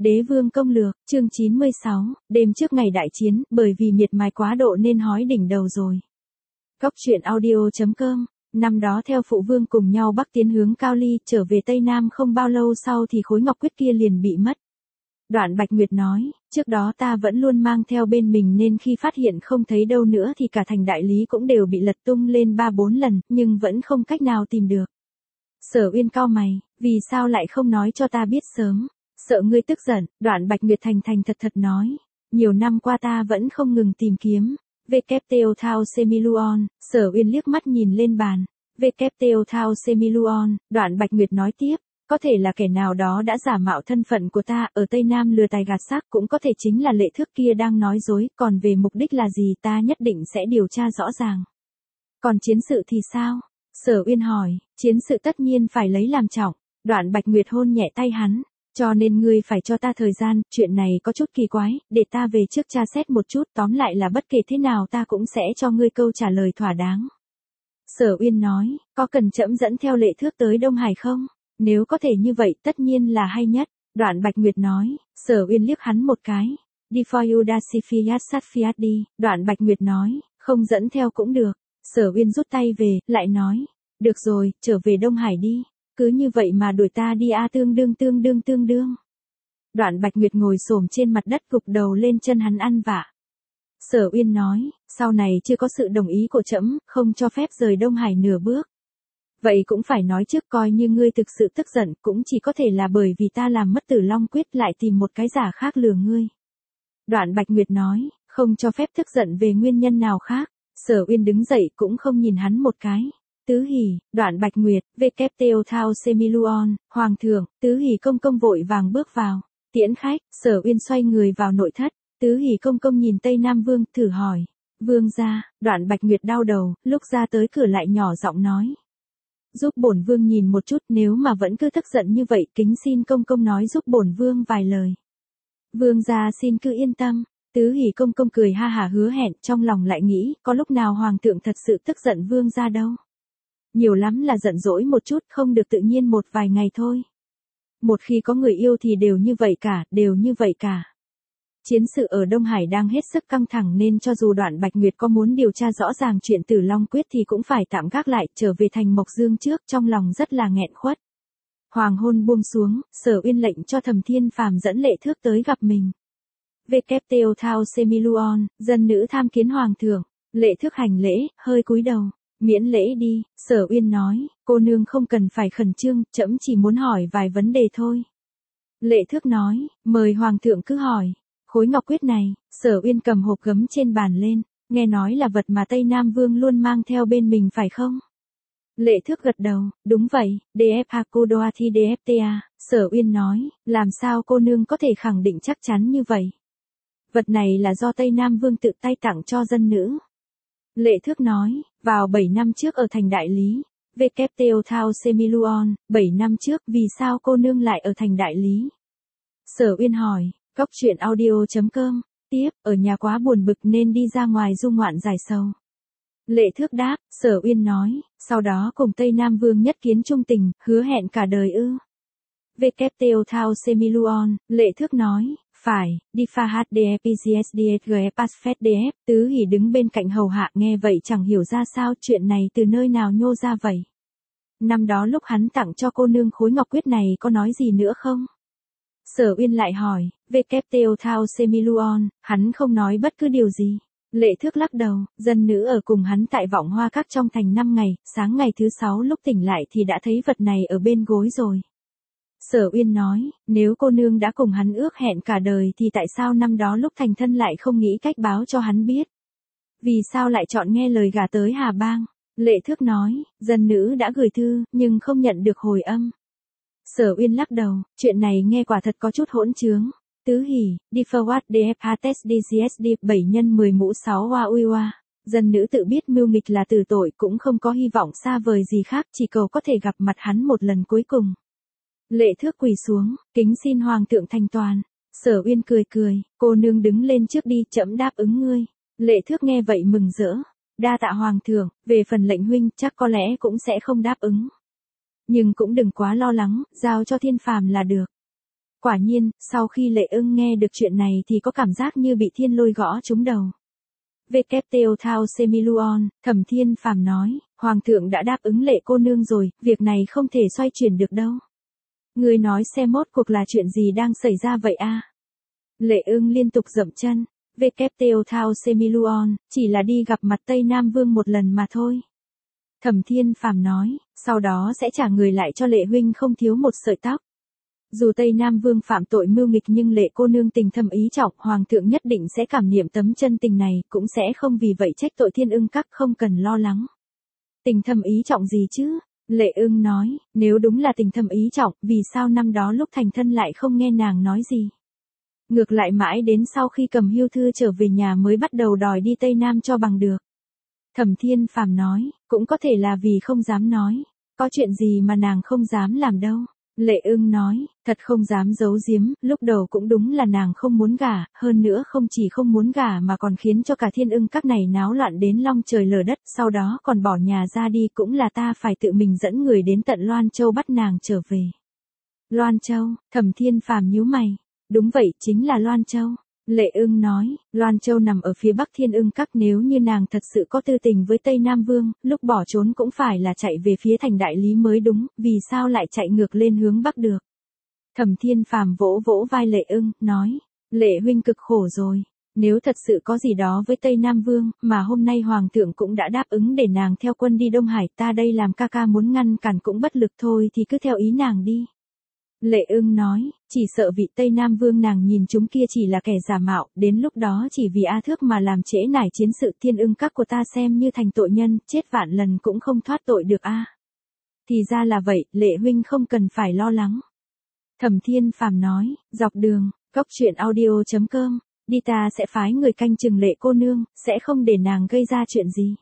Đế vương công lược, chương 96, đêm trước ngày đại chiến, bởi vì miệt mài quá độ nên hói đỉnh đầu rồi. Góc truyện audio.com, năm đó theo phụ vương cùng nhau bắc tiến hướng Cao Ly, trở về Tây Nam không bao lâu sau thì khối ngọc quyết kia liền bị mất. Đoạn Bạch Nguyệt nói, trước đó ta vẫn luôn mang theo bên mình nên khi phát hiện không thấy đâu nữa thì cả thành đại lý cũng đều bị lật tung lên 3-4 lần, nhưng vẫn không cách nào tìm được. Sở Uyên cau mày, vì sao lại không nói cho ta biết sớm? Sợ ngươi tức giận, Đoạn Bạch Nguyệt thành thành thật thật nói. Nhiều năm qua ta vẫn không ngừng tìm kiếm. WTO Thao Semiluon, Sở Uyên liếc mắt nhìn lên bàn. WTO Thao Semiluon, Đoạn Bạch Nguyệt nói tiếp. Có thể là kẻ nào đó đã giả mạo thân phận của ta ở Tây Nam lừa tài gạt xác, cũng có thể chính là Lệ Thước kia đang nói dối, còn về mục đích là gì ta nhất định sẽ điều tra rõ ràng. Còn chiến sự thì sao? Sở Uyên hỏi, chiến sự tất nhiên phải lấy làm trọng. Đoạn Bạch Nguyệt hôn nhẹ tay hắn. Cho nên ngươi phải cho ta thời gian, chuyện này có chút kỳ quái, để ta về trước tra xét một chút, tóm lại là bất kể thế nào ta cũng sẽ cho ngươi câu trả lời thỏa đáng. Sở Uyên nói, có cần trẫm dẫn theo Lệ Thước tới Đông Hải không? Nếu có thể như vậy tất nhiên là hay nhất. Đoạn Bạch Nguyệt nói, Sở Uyên liếc hắn một cái. Đi for you Dasifiat Satfiat đi, Đoạn Bạch Nguyệt nói, không dẫn theo cũng được. Sở Uyên rút tay về, lại nói, được rồi, trở về Đông Hải đi. Cứ như vậy mà đuổi ta đi tương đương. Đoạn Bạch Nguyệt ngồi xổm trên mặt đất gục đầu lên chân hắn ăn vạ. Sở Uyên nói, sau này chưa có sự đồng ý của trẫm, không cho phép rời Đông Hải nửa bước. Vậy cũng phải nói trước, coi như ngươi thực sự tức giận, cũng chỉ có thể là bởi vì ta làm mất Tử Long Quyết, lại tìm một cái giả khác lừa ngươi. Đoạn Bạch Nguyệt nói, không cho phép tức giận về nguyên nhân nào khác. Sở Uyên đứng dậy cũng không nhìn hắn một cái. Tứ Hỷ, Đoạn Bạch Nguyệt, WTO Thao Semiluon, Hoàng thượng, Tứ Hỷ công công vội vàng bước vào. Tiễn khách, Sở Uyên xoay người vào nội thất. Tứ Hỷ công công nhìn Tây Nam Vương, thử hỏi. Vương gia, Đoạn Bạch Nguyệt đau đầu, lúc ra tới cửa lại nhỏ giọng nói. Giúp bổn vương nhìn một chút, nếu mà vẫn cứ tức giận như vậy, kính xin công công nói giúp bổn vương vài lời. Vương gia xin cứ yên tâm. Tứ Hỷ công công cười ha hả hứa hẹn, trong lòng lại nghĩ, có lúc nào hoàng thượng thật sự tức giận vương gia đâu. Nhiều lắm là giận dỗi một chút, không được tự nhiên một vài ngày thôi. Một khi có người yêu thì đều như vậy cả. Chiến sự ở Đông Hải đang hết sức căng thẳng nên cho dù Đoạn Bạch Nguyệt có muốn điều tra rõ ràng chuyện Tử Long Quyết thì cũng phải tạm gác lại, trở về thành Mộc Dương trước, trong lòng rất là nghẹn khuất. Hoàng hôn buông xuống, Sở Uyên lệnh cho Thẩm Thiên Phàm dẫn Lệ Thước tới gặp mình. WTO Thao Semiluon, dân nữ tham kiến hoàng thượng. Lệ Thước hành lễ, hơi cúi đầu. Miễn lễ đi, Sở Uyên nói, cô nương không cần phải khẩn trương, trẫm chỉ muốn hỏi vài vấn đề thôi. Lệ Thước nói, mời hoàng thượng cứ hỏi. Khối ngọc quyết này, Sở Uyên cầm hộp gấm trên bàn lên, nghe nói là vật mà Tây Nam Vương luôn mang theo bên mình phải không? Lệ Thước gật đầu, đúng vậy, DF Hakudoathi DFTA, Sở Uyên nói, làm sao cô nương có thể khẳng định chắc chắn như vậy? Vật này là do Tây Nam Vương tự tay tặng cho dân nữ. Lệ Thước nói, vào 7 năm trước ở thành Đại Lý, WTO Thao Semiluon, 7 năm trước, vì sao cô nương lại ở thành Đại Lý? Sở Uyên hỏi, góc truyện audio.com, tiếp, ở nhà quá buồn bực nên đi ra ngoài du ngoạn giải sầu. Lệ Thước đáp, Sở Uyên nói, sau đó cùng Tây Nam Vương nhất kiến trung tình, hứa hẹn cả đời ư? WTO Thao Semiluon, Lệ Thước nói, phải, đi pha HDFPCSDSGF Pasfet DF, Tứ Hỷ đứng bên cạnh hầu hạ nghe vậy chẳng hiểu ra sao chuyện này từ nơi nào nhô ra vậy. Năm đó lúc hắn tặng cho cô nương khối ngọc quyết này có nói gì nữa không? Sở Uyên lại hỏi, WTO Thao Semiluon, hắn không nói bất cứ điều gì. Lệ Thước lắc đầu, dân nữ ở cùng hắn tại Vọng Hoa Các trong thành 5 ngày, sáng ngày thứ 6 lúc tỉnh lại thì đã thấy vật này ở bên gối rồi. Sở Uyên nói, nếu cô nương đã cùng hắn ước hẹn cả đời thì tại sao năm đó lúc thành thân lại không nghĩ cách báo cho hắn biết? Vì sao lại chọn nghe lời gả tới Hà Bang? Lệ Thước nói, dân nữ đã gửi thư, nhưng không nhận được hồi âm. Sở Uyên lắc đầu, chuyện này nghe quả thật có chút hỗn trướng. Tứ Hỷ, đi forward DF test DCSD 7 x 10 mũ 6 hoa uy hoa. Dân nữ tự biết mưu nghịch là tử tội, cũng không có hy vọng xa vời gì khác, chỉ cầu có thể gặp mặt hắn một lần cuối cùng. Lệ Thước quỳ xuống, kính xin hoàng thượng thành toàn. Sở Uyên cười, cô nương đứng lên trước đi, trẫm đáp ứng ngươi. Lệ Thước nghe vậy mừng rỡ, đa tạ hoàng thượng, về phần lệnh huynh chắc có lẽ cũng sẽ không đáp ứng. Nhưng cũng đừng quá lo lắng, giao cho Thiên Phàm là được. Quả nhiên, sau khi Lệ Ưng nghe được chuyện này thì có cảm giác như bị thiên lôi gõ trúng đầu. WTO Thao Semiluon, Thẩm Thiên Phàm nói, Hoàng thượng đã đáp ứng Lệ cô nương rồi, việc này không thể xoay chuyển được đâu. Ngươi nói xem mốt cuộc là chuyện gì đang xảy ra vậy a? Lệ Ưng liên tục dậm chân, WTO Thao Semiluon, chỉ là đi gặp mặt Tây Nam Vương một lần mà thôi. Thẩm Thiên Phàm nói, sau đó sẽ trả người lại cho Lệ huynh không thiếu một sợi tóc. Dù Tây Nam Vương phạm tội mưu nghịch nhưng Lệ cô nương tình thâm ý trọng, Hoàng thượng nhất định sẽ cảm niệm tấm chân tình này, cũng sẽ không vì vậy trách tội Thiên Ưng các, không cần lo lắng. Tình thâm ý trọng gì chứ? Lệ Ưng nói, nếu đúng là tình thâm ý trọng, vì sao năm đó lúc thành thân lại không nghe nàng nói gì? Ngược lại mãi đến sau khi cầm hưu thư trở về nhà mới bắt đầu đòi đi Tây Nam cho bằng được. Thẩm Thiên Phàm nói, cũng có thể là vì không dám nói. Có chuyện gì mà nàng không dám làm đâu. Lệ Ưng nói, thật không dám giấu giếm, lúc đầu cũng đúng là nàng không muốn gả, hơn nữa không chỉ không muốn gả mà còn khiến cho cả Thiên Ưng các này náo loạn đến long trời lở đất, sau đó còn bỏ nhà ra đi, cũng là ta phải tự mình dẫn người đến tận Loan Châu bắt nàng trở về. Loan Châu, Thẩm Thiên Phàm nhíu mày. Đúng vậy, chính là Loan Châu. Lệ Ưng nói, Loan Châu nằm ở phía bắc Thiên Ưng các, nếu như nàng thật sự có tư tình với Tây Nam Vương, lúc bỏ trốn cũng phải là chạy về phía thành đại lý mới đúng, vì sao lại chạy ngược lên hướng bắc được. Thẩm Thiên Phàm vỗ vỗ vai Lệ Ưng, nói, Lệ huynh cực khổ rồi. Nếu thật sự có gì đó với Tây Nam Vương, mà hôm nay Hoàng thượng cũng đã đáp ứng để nàng theo quân đi Đông Hải, ta đây làm ca ca muốn ngăn cản cũng bất lực thôi, thì cứ theo ý nàng đi. Lệ Ưng nói, chỉ sợ vị Tây Nam Vương nàng nhìn chúng kia chỉ là kẻ giả mạo, đến lúc đó chỉ vì A Thước mà làm trễ nải chiến sự, Thiên Ưng các của ta xem như thành tội nhân, chết vạn lần cũng không thoát tội được a. Thì ra là vậy, Lệ huynh không cần phải lo lắng. Thẩm Thiên Phàm nói, dọc đường, goctruyện.audio.com, đi ta sẽ phái người canh chừng Lệ cô nương, sẽ không để nàng gây ra chuyện gì.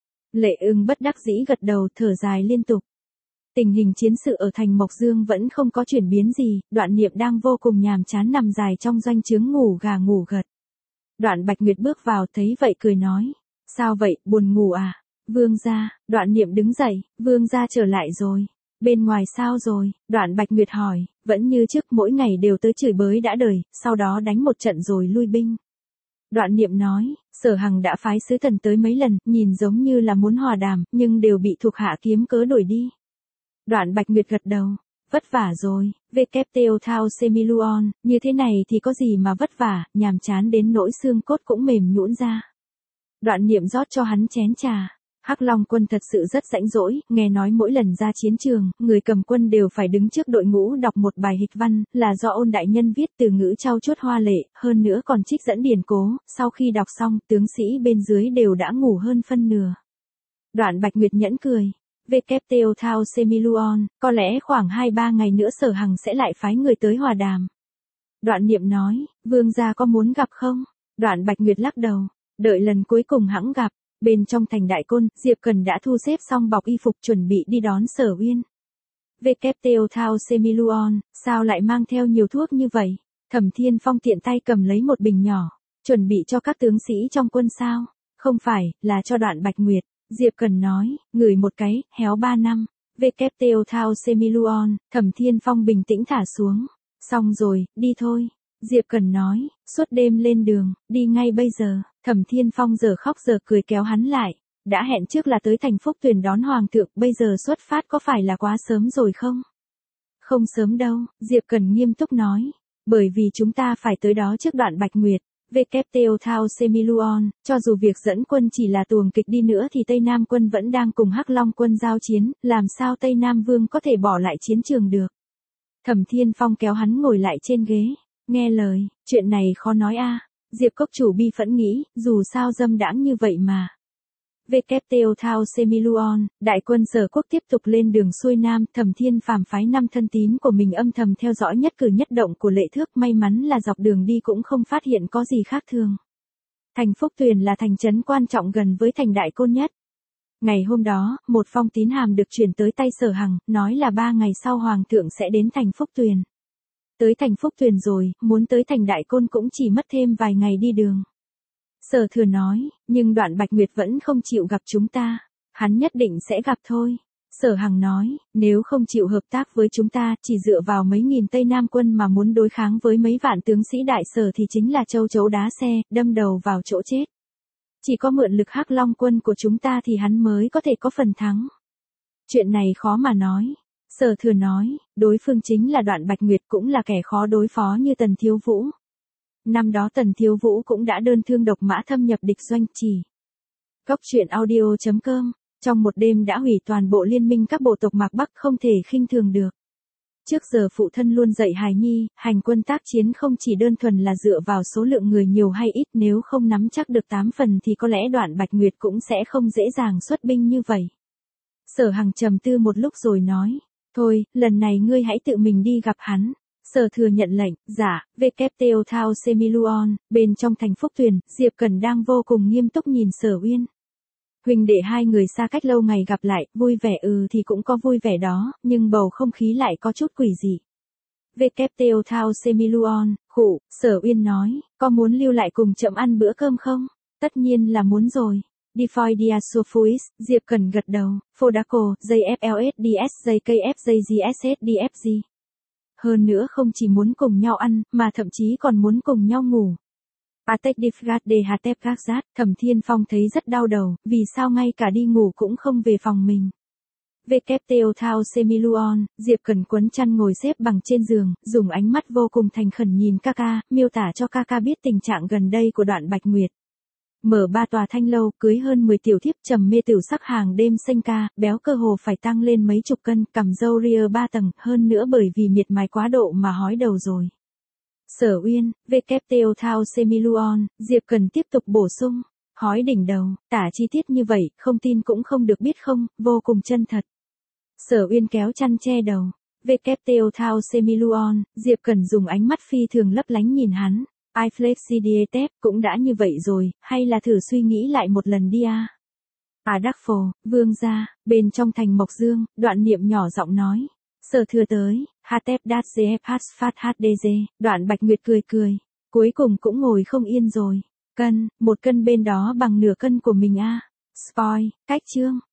Lệ Ưng bất đắc dĩ gật đầu, thở dài liên tục. Tình hình chiến sự ở thành Mộc Dương vẫn không có chuyển biến gì, Đoạn Niệm đang vô cùng nhàm chán nằm dài trong doanh trướng ngủ gà ngủ gật. Đoạn Bạch Nguyệt bước vào thấy vậy cười nói, sao vậy, buồn ngủ à? Vương gia, Đoạn Niệm đứng dậy, vương gia trở lại rồi. Bên ngoài sao rồi? Đoạn Bạch Nguyệt hỏi, vẫn như trước mỗi ngày đều tới chửi bới đã đời, sau đó đánh một trận rồi lui binh. Đoạn Niệm nói, Sở Hằng đã phái sứ thần tới mấy lần, nhìn giống như là muốn hòa đàm, nhưng đều bị thuộc hạ kiếm cớ đuổi đi. Đoạn Bạch Nguyệt gật đầu, vất vả rồi, WTO Thao Semiluon, như thế này thì có gì mà vất vả, nhàm chán đến nỗi xương cốt cũng mềm nhũn ra. Đoạn Niệm rót cho hắn chén trà. Hắc Long quân thật sự rất rãnh rỗi, nghe nói mỗi lần ra chiến trường, người cầm quân đều phải đứng trước đội ngũ đọc một bài hịch văn, là do Ôn đại nhân viết, từ ngữ trau chuốt hoa lệ, hơn nữa còn trích dẫn điển cố, sau khi đọc xong, tướng sĩ bên dưới đều đã ngủ hơn phân nửa. Đoạn Bạch Nguyệt nhẫn cười. WTO Thao Semiluon, có lẽ khoảng 2-3 ngày nữa Sở Hằng sẽ lại phái người tới hòa đàm. Đoạn Niệm nói, vương gia có muốn gặp không? Đoạn Bạch Nguyệt lắc đầu, đợi lần cuối cùng hẵng gặp. Bên trong thành Đại Côn, Diệp Cần đã thu xếp xong bọc y phục chuẩn bị đi đón Sở Uyên. WTO Thao Semiluon, sao lại mang theo nhiều thuốc như vậy? Thẩm Thiên Phong tiện tay cầm lấy một bình nhỏ, chuẩn bị cho các tướng sĩ trong quân sao? Không phải, là cho Đoạn Bạch Nguyệt. Diệp Cần nói, ngửi một cái, héo 3 năm. WTO Thao Semiluon, Thẩm Thiên Phong bình tĩnh thả xuống. Xong rồi, đi thôi. Diệp Cần nói, suốt đêm lên đường, đi ngay bây giờ. Thẩm Thiên Phong giờ khóc giờ cười kéo hắn lại. Đã hẹn trước là tới thành Phúc Tuyền đón Hoàng thượng, bây giờ xuất phát có phải là quá sớm rồi không? Không sớm đâu, Diệp Cần nghiêm túc nói. Bởi vì chúng ta phải tới đó trước Đoạn Bạch Nguyệt. WTO Thao Semiluon, cho dù việc dẫn quân chỉ là tuồng kịch đi nữa thì Tây Nam quân vẫn đang cùng Hắc Long quân giao chiến, làm sao Tây Nam Vương có thể bỏ lại chiến trường được. Thẩm Thiên Phong kéo hắn ngồi lại trên ghế, nghe lời, chuyện này khó nói a. Diệp Cốc chủ bi phẫn nghĩ, dù sao dâm đãng như vậy mà. WTO Thao Semiluon, đại quân Sở Quốc tiếp tục lên đường xuôi Nam, Thẩm Thiên Phàm phái 5 thân tín của mình âm thầm theo dõi nhất cử nhất động của Lệ Thước, may mắn là dọc đường đi cũng không phát hiện có gì khác thường. Thành Phúc Tuyền là thành trấn quan trọng gần với thành Đại Côn nhất. Ngày hôm đó, một phong tín hàm được chuyển tới tay Sở Hằng, nói là 3 ngày sau Hoàng thượng sẽ đến thành Phúc Tuyền. Tới thành Phúc Tuyền rồi, muốn tới thành Đại Côn cũng chỉ mất thêm vài ngày đi đường. Sở Thừa nói, nhưng Đoạn Bạch Nguyệt vẫn không chịu gặp chúng ta. Hắn nhất định sẽ gặp thôi. Sở Hằng nói, nếu không chịu hợp tác với chúng ta, chỉ dựa vào mấy nghìn Tây Nam quân mà muốn đối kháng với mấy vạn tướng sĩ đại Sở thì chính là châu chấu đá xe, đâm đầu vào chỗ chết. Chỉ có mượn lực Hắc Long quân của chúng ta thì hắn mới có thể có phần thắng. Chuyện này khó mà nói. Sở Thừa nói, đối phương chính là Đoạn Bạch Nguyệt, cũng là kẻ khó đối phó như Tần Thiếu Vũ. Năm đó Tần Thiếu Vũ cũng đã đơn thương độc mã thâm nhập địch doanh chỉ. Cốc truyện audio.com, trong một đêm đã hủy toàn bộ liên minh các bộ tộc Mạc Bắc, không thể khinh thường được. Trước giờ phụ thân luôn dạy hài nhi, hành quân tác chiến không chỉ đơn thuần là dựa vào số lượng người nhiều hay ít, nếu không nắm chắc được 8 phần thì có lẽ Đoạn Bạch Nguyệt cũng sẽ không dễ dàng xuất binh như vậy. Sở Hằng trầm tư một lúc rồi nói, thôi, lần này ngươi hãy tự mình đi gặp hắn. Sở Thừa nhận lệnh, dạ, WTO Thao Semiluon, bên trong thành Phúc Tuyền, Diệp Cẩn đang vô cùng nghiêm túc nhìn Sở Uyên. Huynh đệ hai người xa cách lâu ngày gặp lại, vui vẻ thì cũng có vui vẻ đó, nhưng bầu không khí lại có chút quỷ dị. WTO Thao Semiluon, khụ, Sở Uyên nói, có muốn lưu lại cùng chậm ăn bữa cơm không? Tất nhiên là muốn rồi. Defoy Diasufuis, Diệp Cẩn gật đầu, Fodaco, JFLSDS, JKF, JGSSDFG. Hơn nữa không chỉ muốn cùng nhau ăn, mà thậm chí còn muốn cùng nhau ngủ. Patek Difrat de Hatep Gazat, Thẩm Thiên Phong thấy rất đau đầu, vì sao ngay cả đi ngủ cũng không về phòng mình. WTO Thao Semiluon, Diệp Cẩn quấn chăn ngồi xếp bằng trên giường, dùng ánh mắt vô cùng thành khẩn nhìn Kaka, miêu tả cho Kaka biết tình trạng gần đây của Đoạn Bạch Nguyệt. Mở 3 tòa thanh lâu, cưới hơn 10 tiểu thiếp, trầm mê tửu sắc, hàng đêm xanh ca, béo cơ hồ phải tăng lên mấy chục cân, cằm râu ria 3 tầng, hơn nữa bởi vì miệt mài quá độ mà hói đầu rồi. Sở Uyên, WTO Thao Semiluon, Diệp Cẩn tiếp tục bổ sung, hói đỉnh đầu, tả chi tiết như vậy, không tin cũng không được biết không, vô cùng chân thật. Sở Uyên kéo chăn che đầu, WTO Thao Semiluon, Diệp Cẩn dùng ánh mắt phi thường lấp lánh nhìn hắn. iFlexidietep, cũng đã như vậy rồi, hay là thử suy nghĩ lại một lần đi à? Đắc Phổ, Vương gia, bên trong thành Mộc Dương, Đoạn Niệm nhỏ giọng nói. Sở Thừa tới, Hatep Dat Zf Hasfat HDZ, Đoạn Bạch Nguyệt cười cười. Cuối cùng cũng ngồi không yên rồi. Một cân bên đó bằng nửa cân của mình à? Spoil, cách chương.